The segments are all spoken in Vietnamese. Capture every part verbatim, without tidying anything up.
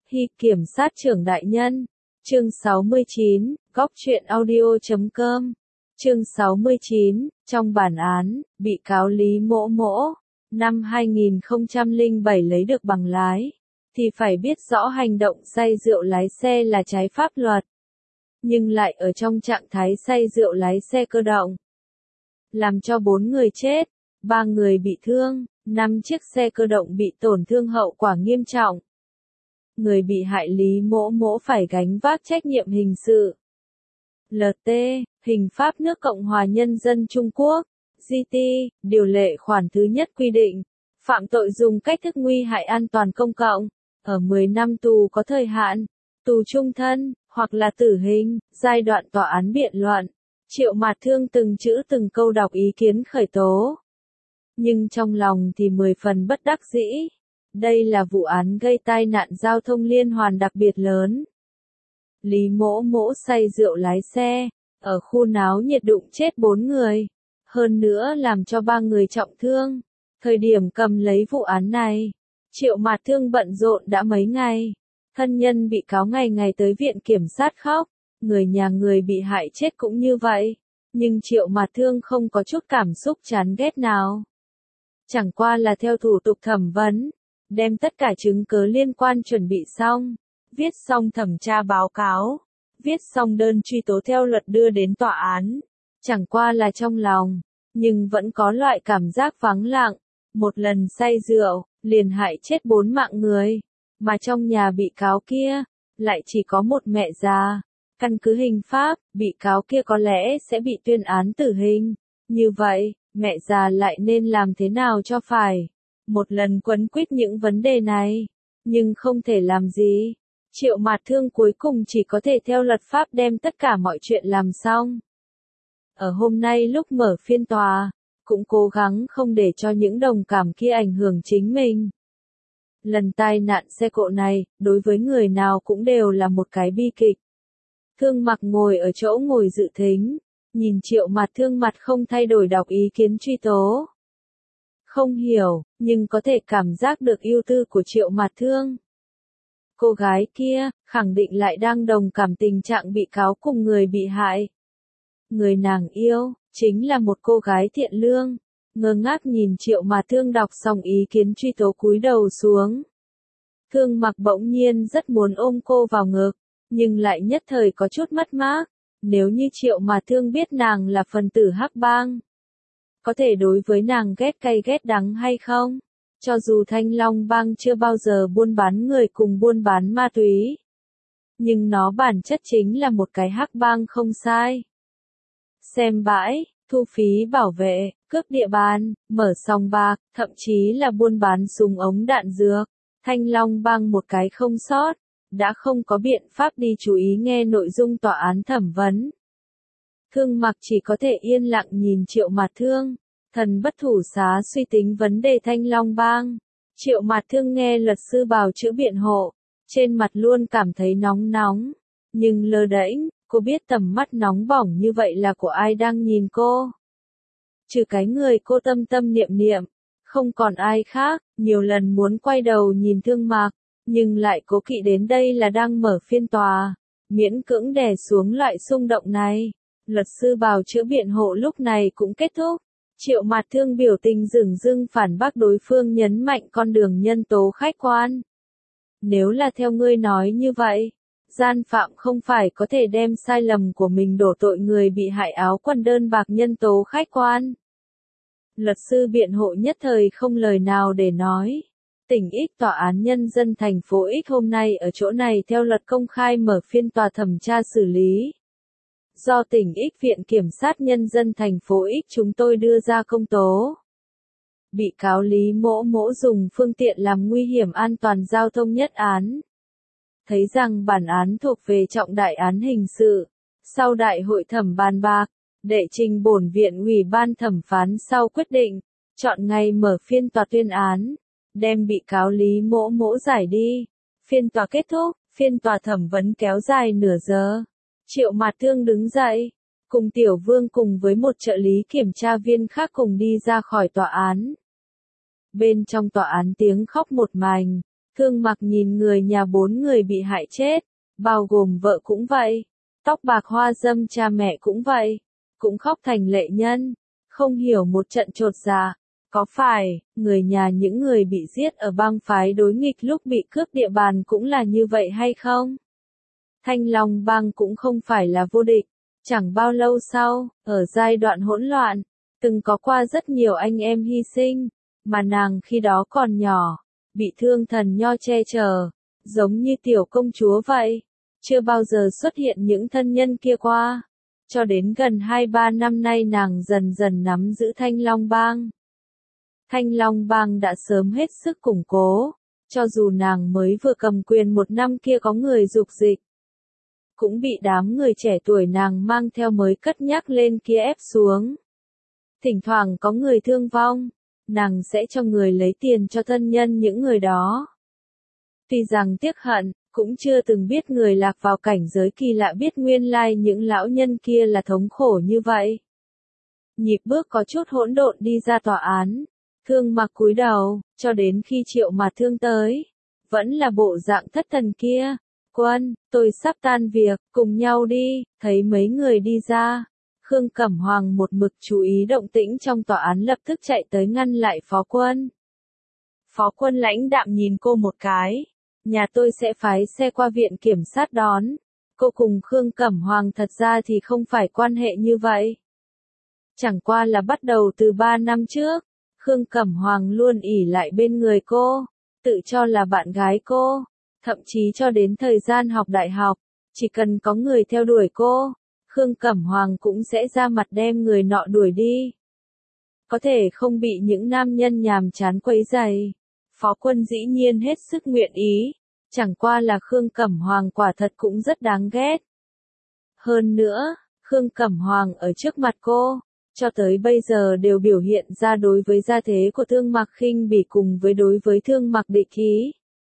Hi kiểm sát trưởng đại nhân. Chương sáu mươi chín, góc truyện audio chấm com. Chương sáu mươi chín, trong bản án, bị cáo Lý Mỗ Mỗ, năm hai nghìn không trăm lẻ bảy lấy được bằng lái, thì phải biết rõ hành động say rượu lái xe là trái pháp luật. Nhưng lại ở trong trạng thái say rượu lái xe cơ động, làm cho bốn người chết, ba người bị thương, năm chiếc xe cơ động bị tổn thương hậu quả nghiêm trọng. Người bị hại Lý Mỗ Mỗ phải gánh vác trách nhiệm hình sự. lờ tê, Hình pháp nước Cộng hòa Nhân dân Trung Quốc, giê tê, điều lệ khoản thứ nhất quy định, phạm tội dùng cách thức nguy hại an toàn công cộng, ở mười năm tù có thời hạn, tù chung thân, hoặc là tử hình, giai đoạn tòa án biện luận. Triệu Mạt Thương từng chữ từng câu đọc ý kiến khởi tố. Nhưng trong lòng thì mười phần bất đắc dĩ. Đây là vụ án gây tai nạn giao thông liên hoàn đặc biệt lớn. Lý Mỗ Mỗ say rượu lái xe, ở khu náo nhiệt đụng chết bốn người, hơn nữa làm cho ba người trọng thương. Thời điểm cầm lấy vụ án này, Triệu Mạt Thương bận rộn đã mấy ngày. Thân nhân bị cáo ngày ngày tới viện kiểm sát khóc, người nhà người bị hại chết cũng như vậy. Nhưng Triệu Mạt Thương không có chút cảm xúc chán ghét nào. Chẳng qua là theo thủ tục thẩm vấn, đem tất cả chứng cứ liên quan chuẩn bị xong, viết xong thẩm tra báo cáo, viết xong đơn truy tố theo luật đưa đến tòa án. Chẳng qua là trong lòng, nhưng vẫn có loại cảm giác vắng lặng, một lần say rượu, liền hại chết bốn mạng người, mà trong nhà bị cáo kia, lại chỉ có một mẹ già. Căn cứ hình pháp, bị cáo kia có lẽ sẽ bị tuyên án tử hình. Như vậy, mẹ già lại nên làm thế nào cho phải? Một lần quấn quýt những vấn đề này, nhưng không thể làm gì. Triệu Mạt Thương cuối cùng chỉ có thể theo luật pháp đem tất cả mọi chuyện làm xong. Ở hôm nay lúc mở phiên tòa, cũng cố gắng không để cho những đồng cảm kia ảnh hưởng chính mình. Lần tai nạn xe cộ này, đối với người nào cũng đều là một cái bi kịch. Thương Mặc ngồi ở chỗ ngồi dự thính, nhìn Triệu Mạt Thương mặt không thay đổi đọc ý kiến truy tố. Không hiểu, nhưng có thể cảm giác được ưu tư của Triệu Mạt Thương. Cô gái kia, khẳng định lại đang đồng cảm tình trạng bị cáo cùng người bị hại. Người nàng yêu, chính là một cô gái thiện lương, ngơ ngác nhìn Triệu Mạt Thương đọc xong ý kiến truy tố cúi đầu xuống. Thương Mặc bỗng nhiên rất muốn ôm cô vào ngực, nhưng lại nhất thời có chút mất mát. Nếu như Triệu Mạt Thương biết nàng là phần tử hắc bang, có thể đối với nàng ghét cay ghét đắng hay không? Cho dù Thanh Long bang chưa bao giờ buôn bán người cùng buôn bán ma túy, nhưng nó bản chất chính là một cái hắc bang không sai. Xem bãi, thu phí bảo vệ, cướp địa bàn, mở sòng bạc, thậm chí là buôn bán súng ống đạn dược. Thanh Long bang một cái không sót, đã không có biện pháp đi chú ý nghe nội dung tòa án thẩm vấn. Thương Mặc chỉ có thể yên lặng nhìn Triệu Mạt Thương, thần bất thủ xá suy tính vấn đề Thanh Long bang. Triệu Mạt Thương nghe luật sư bào chữa biện hộ, trên mặt luôn cảm thấy nóng nóng, nhưng lơ đễnh, cô biết tầm mắt nóng bỏng như vậy là của ai đang nhìn cô. Trừ cái người cô tâm tâm niệm niệm, không còn ai khác. Nhiều lần muốn quay đầu nhìn Thương Mặc, nhưng lại cố kỵ đến đây là đang mở phiên tòa, miễn cưỡng đè xuống loại xung động này. Luật sư bào chữa biện hộ lúc này cũng kết thúc. Triệu Mạt Thương biểu tình dửng dưng phản bác đối phương, nhấn mạnh con đường nhân tố khách quan. Nếu là theo ngươi nói như vậy, gian phạm không phải có thể đem sai lầm của mình đổ tội người bị hại áo quần đơn bạc nhân tố khách quan. Luật sư biện hộ nhất thời không lời nào để nói. Tỉnh X Tòa án Nhân dân thành phố X hôm nay ở chỗ này theo luật công khai mở phiên tòa thẩm tra xử lý. Do tỉnh X Viện Kiểm sát Nhân dân thành phố X chúng tôi đưa ra công tố. Bị cáo Lý Mỗ Mỗ dùng phương tiện làm nguy hiểm an toàn giao thông nhất án. Thấy rằng bản án thuộc về trọng đại án hình sự. Sau đại hội thẩm bàn bạc, đệ trình bổn viện ủy ban thẩm phán sau quyết định, chọn ngày mở phiên tòa tuyên án, đem bị cáo Lý Mỗ Mỗ giải đi. Phiên tòa kết thúc, phiên tòa thẩm vấn kéo dài nửa giờ. Triệu Mạt Thương đứng dậy, cùng Tiểu Vương cùng với một trợ lý kiểm tra viên khác cùng đi ra khỏi tòa án. Bên trong tòa án tiếng khóc một mảnh, Thương Mặc nhìn người nhà bốn người bị hại chết, bao gồm vợ cũng vậy, tóc bạc hoa dâm cha mẹ cũng vậy, cũng khóc thành lệ nhân, không hiểu một trận chột dạ, có phải, người nhà những người bị giết ở bang phái đối nghịch lúc bị cướp địa bàn cũng là như vậy hay không? Thanh Long bang cũng không phải là vô địch, chẳng bao lâu sau, ở giai đoạn hỗn loạn, từng có qua rất nhiều anh em hy sinh, mà nàng khi đó còn nhỏ, bị thương thần nho che chở, giống như tiểu công chúa vậy, chưa bao giờ xuất hiện những thân nhân kia qua. Cho đến gần hai ba năm nay nàng dần dần nắm giữ Thanh Long bang. Thanh Long bang đã sớm hết sức củng cố, cho dù nàng mới vừa cầm quyền một năm kia có người dục dịch, cũng bị đám người trẻ tuổi nàng mang theo mới cất nhắc lên kia ép xuống. Thỉnh thoảng có người thương vong, nàng sẽ cho người lấy tiền cho thân nhân những người đó. Tuy rằng tiếc hận, cũng chưa từng biết người lạc vào cảnh giới kỳ lạ biết nguyên lai những lão nhân kia là thống khổ như vậy. Nhịp bước có chút hỗn độn đi ra tòa án, Thương Mặc cúi đầu, cho đến khi Triệu Mạt Thương tới, vẫn là bộ dạng thất thần kia. Quân, tôi sắp tan việc, cùng nhau đi, thấy mấy người đi ra. Khương Cẩm Hoàng một mực chú ý động tĩnh trong tòa án lập tức chạy tới ngăn lại Phó Quân. Phó Quân lãnh đạm nhìn cô một cái. Nhà tôi sẽ phái xe qua viện kiểm sát đón. Cô cùng Khương Cẩm Hoàng thật ra thì không phải quan hệ như vậy. Chẳng qua là bắt đầu từ ba năm trước, Khương Cẩm Hoàng luôn ỷ lại bên người cô, tự cho là bạn gái cô, thậm chí cho đến thời gian học đại học, chỉ cần có người theo đuổi cô, Khương Cẩm Hoàng cũng sẽ ra mặt đem người nọ đuổi đi. Có thể không bị những nam nhân nhàm chán quấy rầy. Phó Quân dĩ nhiên hết sức nguyện ý, chẳng qua là Khương Cẩm Hoàng quả thật cũng rất đáng ghét. Hơn nữa, Khương Cẩm Hoàng ở trước mặt cô, cho tới bây giờ đều biểu hiện ra đối với gia thế của Thương Mặc khinh bỉ cùng với đối với Thương Mặc địch ý.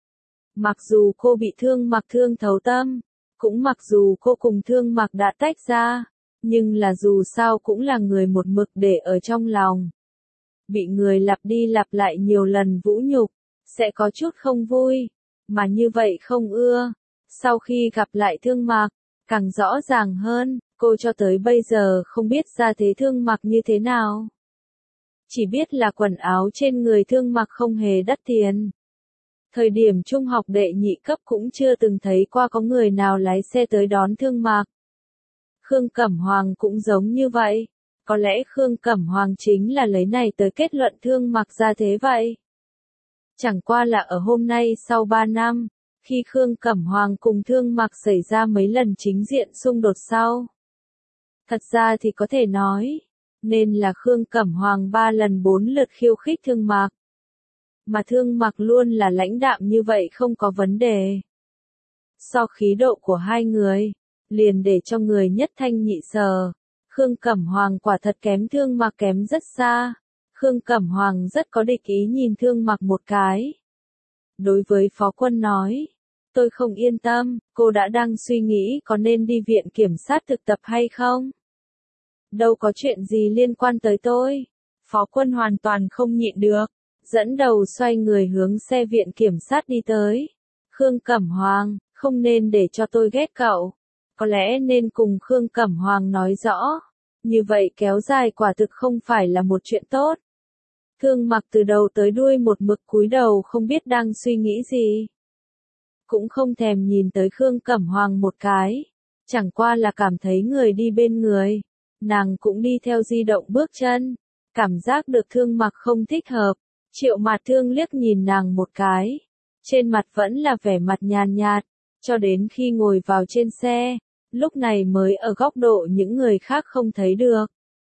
Mặc dù cô bị Thương Mặc thương thấu tâm, cũng mặc dù cô cùng Thương Mặc đã tách ra, nhưng là dù sao cũng là người một mực để ở trong lòng. Bị người lặp đi lặp lại nhiều lần vũ nhục, sẽ có chút không vui, mà như vậy không ưa. Sau khi gặp lại Thương Mặc, càng rõ ràng hơn, cô cho tới bây giờ không biết gia thế Thương Mặc như thế nào. Chỉ biết là quần áo trên người Thương Mặc không hề đắt tiền. Thời điểm trung học đệ nhị cấp cũng chưa từng thấy qua có người nào lái xe tới đón Thương Mặc. Khương Cẩm Hoàng cũng giống như vậy. Có lẽ Khương Cẩm Hoàng chính là lấy này tới kết luận Thương Mặc gia thế vậy. Chẳng qua là ở hôm nay sau ba năm, khi Khương Cẩm Hoàng cùng Thương Mặc xảy ra mấy lần chính diện xung đột sau. Thật ra thì có thể nói, nên là Khương Cẩm Hoàng ba lần bốn lượt khiêu khích Thương Mặc. Mà Thương Mặc luôn là lãnh đạm như vậy không có vấn đề. So khí độ của hai người, liền để cho người nhất thanh nhị sở. Khương Cẩm Hoàng quả thật kém Thương Mặc kém rất xa. Khương Cẩm Hoàng rất có địch ý nhìn Thương Mặc một cái. Đối với Phó Quân nói, tôi không yên tâm, cô đã đang suy nghĩ có nên đi viện kiểm sát thực tập hay không? Đâu có chuyện gì liên quan tới tôi. Phó Quân hoàn toàn không nhịn được, dẫn đầu xoay người hướng xe viện kiểm sát đi tới. Khương Cẩm Hoàng, không nên để cho tôi ghét cậu. Có lẽ nên cùng Khương Cẩm Hoàng nói rõ. Như vậy kéo dài quả thực không phải là một chuyện tốt. Thương Mặc từ đầu tới đuôi một mực cúi đầu không biết đang suy nghĩ gì. Cũng không thèm nhìn tới Khương Cẩm Hoàng một cái. Chẳng qua là cảm thấy người đi bên người. Nàng cũng đi theo di động bước chân. Cảm giác được Thương Mặc không thích hợp. Triệu Mạt Thương liếc nhìn nàng một cái. Trên mặt vẫn là vẻ mặt nhàn nhạt. Cho đến khi ngồi vào trên xe. Lúc này mới ở góc độ những người khác không thấy được.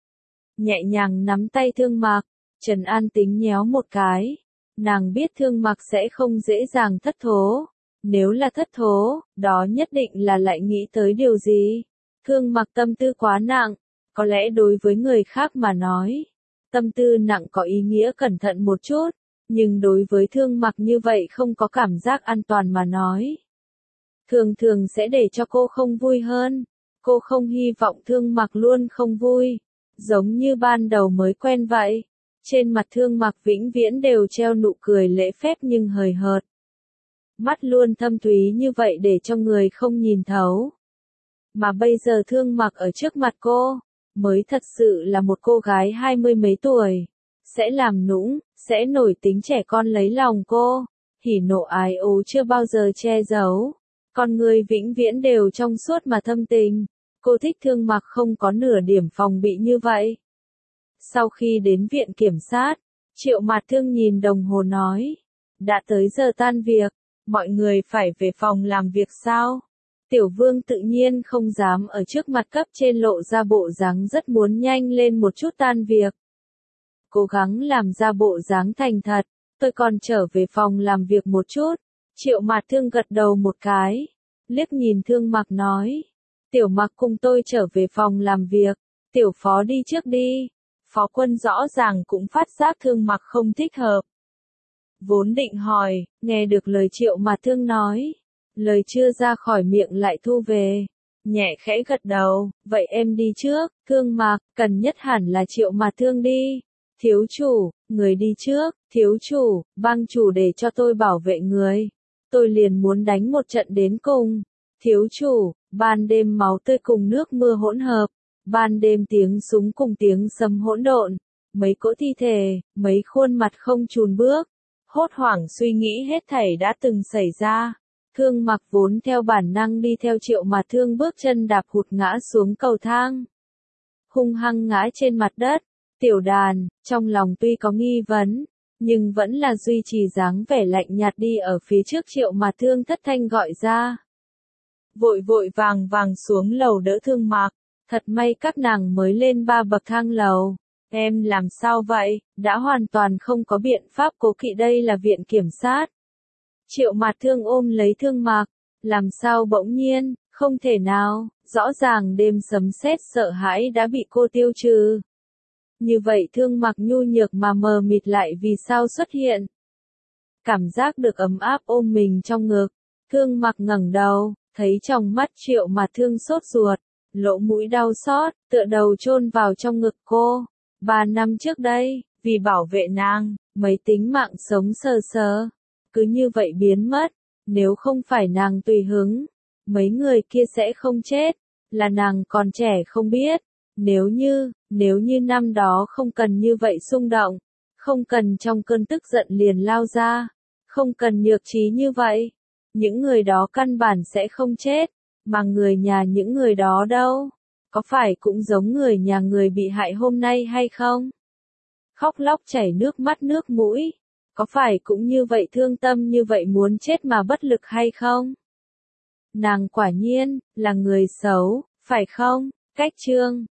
Nhẹ nhàng nắm tay Thương Mặc, Trần An tính nhéo một cái. Nàng biết Thương Mặc sẽ không dễ dàng thất thố. Nếu là thất thố, đó nhất định là lại nghĩ tới điều gì. Thương Mặc tâm tư quá nặng, có lẽ đối với người khác mà nói. Tâm tư nặng có ý nghĩa cẩn thận một chút, nhưng đối với Thương Mặc như vậy không có cảm giác an toàn mà nói. Thường thường sẽ để cho cô không vui hơn. Cô không hy vọng Thương Mặc luôn không vui. Giống như ban đầu mới quen vậy. Trên mặt Thương Mặc vĩnh viễn đều treo nụ cười lễ phép nhưng hời hợt. mắt luôn thâm thúy như vậy để cho người không nhìn thấu. Mà bây giờ Thương Mặc ở trước mặt cô, mới thật sự là một cô gái hai mươi mấy tuổi, sẽ làm nũng, sẽ nổi tính trẻ con lấy lòng cô, hỉ nộ ái ố chưa bao giờ che giấu. Con người vĩnh viễn đều trong suốt mà thâm tình. Cô thích Thương Mặc không có nửa điểm phòng bị như vậy. Sau khi đến viện kiểm sát, Triệu Mạt Thương nhìn đồng hồ nói, đã tới giờ tan việc, mọi người phải về phòng làm việc sao? Tiểu Vương tự nhiên không dám ở trước mặt cấp trên lộ ra bộ dáng rất muốn nhanh lên một chút tan việc. Cố gắng làm ra bộ dáng thành thật, tôi còn trở về phòng làm việc một chút. Triệu Mạt Thương gật đầu một cái, liếc nhìn Thương Mặc nói, Tiểu Mặc cùng tôi trở về phòng làm việc, Tiểu Phó đi trước đi. Phó Quân rõ ràng cũng phát giác Thương Mặc không thích hợp. Vốn định hỏi, nghe được lời Triệu Mạt Thương nói, lời chưa ra khỏi miệng lại thu về, nhẹ khẽ gật đầu, vậy em đi trước. Thương Mặc, cần nhất hẳn là Triệu Mạt Thương đi. Thiếu chủ, người đi trước. Thiếu chủ, bang chủ để cho tôi bảo vệ người, tôi liền muốn đánh một trận đến cùng. Thiếu chủ, ban đêm máu tươi cùng nước mưa hỗn hợp, ban đêm tiếng súng cùng tiếng sấm hỗn độn, mấy cỗ thi thể, mấy khuôn mặt không chùn bước, hốt hoảng suy nghĩ hết thảy đã từng xảy ra. Thương Mặc vốn theo bản năng đi theo Triệu Mạt Thương bước chân đạp hụt ngã xuống cầu thang, hung hăng ngã trên mặt đất. Tiểu Đàn, trong lòng tuy có nghi vấn, nhưng vẫn là duy trì dáng vẻ lạnh nhạt đi ở phía trước Triệu Mạt Thương thất thanh gọi ra. Vội vội vàng vàng xuống lầu đỡ Thương Mặc, thật may các nàng mới lên ba bậc thang lầu. Em làm sao vậy, đã hoàn toàn không có biện pháp cố kỵ, đây là viện kiểm sát. Triệu Mạt Thương ôm lấy Thương Mặc, làm sao bỗng nhiên, không thể nào, rõ ràng đêm sấm sét sợ hãi đã bị cô tiêu trừ. Như vậy Thương Mặc nhu nhược mà mờ mịt lại vì sao xuất hiện? Cảm giác được ấm áp ôm mình trong ngực, Thương Mặc ngẩng đầu, thấy trong mắt Triệu Mạt Thương sốt ruột, lỗ mũi đau xót, tựa đầu chôn vào trong ngực cô. Ba năm trước đây, vì bảo vệ nàng, mấy tính mạng sống sờ sờ, cứ như vậy biến mất. Nếu không phải nàng tùy hứng, mấy người kia sẽ không chết. Là nàng còn trẻ không biết. Nếu như, nếu như năm đó không cần như vậy xung động, không cần trong cơn tức giận liền lao ra, không cần nhược trí như vậy, những người đó căn bản sẽ không chết. Mà người nhà những người đó đâu? Có phải cũng giống người nhà người bị hại hôm nay hay không? Khóc lóc chảy nước mắt nước mũi. Có phải cũng như vậy thương tâm như vậy muốn chết mà bất lực hay không? Nàng quả nhiên, là người xấu, phải không? Cách chương